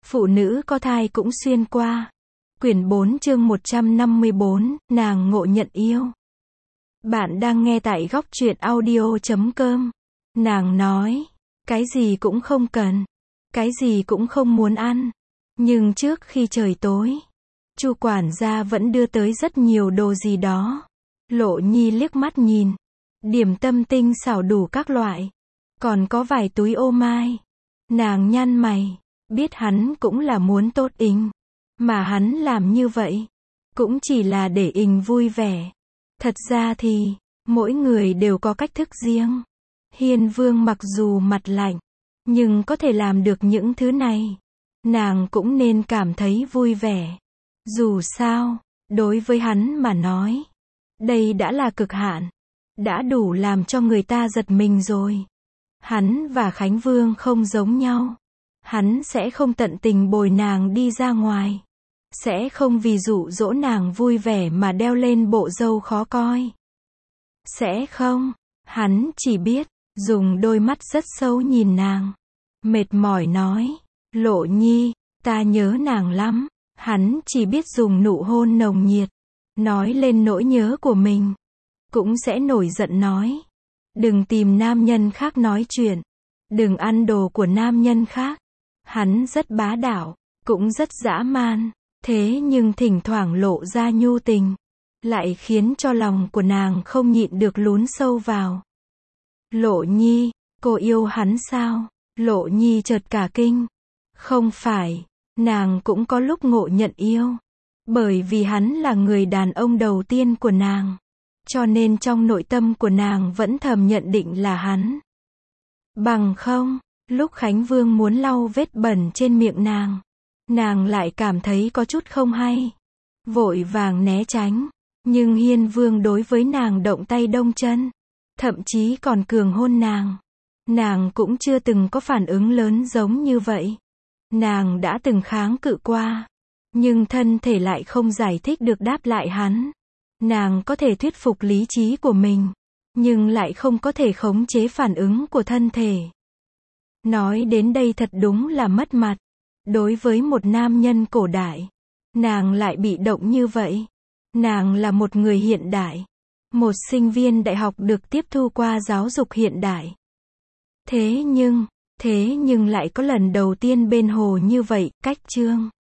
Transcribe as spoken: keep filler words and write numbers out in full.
Phụ nữ có thai cũng xuyên qua. Quyển bốn chương một trăm năm mươi bốn, nàng ngộ nhận yêu. Bạn đang nghe tại góc truyện audio chấm com. Nàng nói, cái gì cũng không cần, cái gì cũng không muốn ăn. Nhưng trước khi trời tối, Chu quản gia vẫn đưa tới rất nhiều đồ gì đó. Lộ Nhi liếc mắt nhìn, điểm tâm tinh xảo đủ các loại, còn có vài túi ô mai. Nàng nhăn mày, biết hắn cũng là muốn tốt Ính, mà hắn làm như vậy cũng chỉ là để Ính vui vẻ. Thật ra thì mỗi người đều có cách thức riêng. Hiên Vương mặc dù mặt lạnh, nhưng có thể làm được những thứ này, nàng cũng nên cảm thấy vui vẻ. Dù sao, đối với hắn mà nói, đây đã là cực hạn, đã đủ làm cho người ta giật mình rồi. Hắn và Khánh Vương không giống nhau. Hắn sẽ không tận tình bồi nàng đi ra ngoài, sẽ không vì dụ dỗ nàng vui vẻ mà đeo lên bộ râu khó coi. Sẽ không, hắn chỉ biết dùng đôi mắt rất sâu nhìn nàng, mệt mỏi nói, Lộ Nhi, ta nhớ nàng lắm. Hắn chỉ biết dùng nụ hôn nồng nhiệt, nói lên nỗi nhớ của mình. Cũng sẽ nổi giận nói, đừng tìm nam nhân khác nói chuyện, đừng ăn đồ của nam nhân khác. Hắn rất bá đạo, cũng rất dã man, thế nhưng thỉnh thoảng lộ ra nhu tình, lại khiến cho lòng của nàng không nhịn được lún sâu vào. Lộ Nhi, cô yêu hắn sao? Lộ Nhi chợt cả kinh. Không phải, nàng cũng có lúc ngộ nhận yêu, bởi vì hắn là người đàn ông đầu tiên của nàng, cho nên trong nội tâm của nàng vẫn thầm nhận định là hắn. Bằng không, lúc Khánh Vương muốn lau vết bẩn trên miệng nàng, nàng lại cảm thấy có chút không hay, vội vàng né tránh. Nhưng Hiên Vương đối với nàng động tay động chân, thậm chí còn cường hôn nàng. Nàng cũng chưa từng có phản ứng lớn giống như vậy. Nàng đã từng kháng cự qua, nhưng thân thể lại không giải thích được đáp lại hắn. Nàng có thể thuyết phục lý trí của mình, nhưng lại không có thể khống chế phản ứng của thân thể. Nói đến đây thật đúng là mất mặt. Đối với một nam nhân cổ đại, nàng lại bị động như vậy. Nàng là một người hiện đại, một sinh viên đại học được tiếp thu qua giáo dục hiện đại. Thế nhưng, thế nhưng lại có lần đầu tiên bên hồ như vậy, cách chương.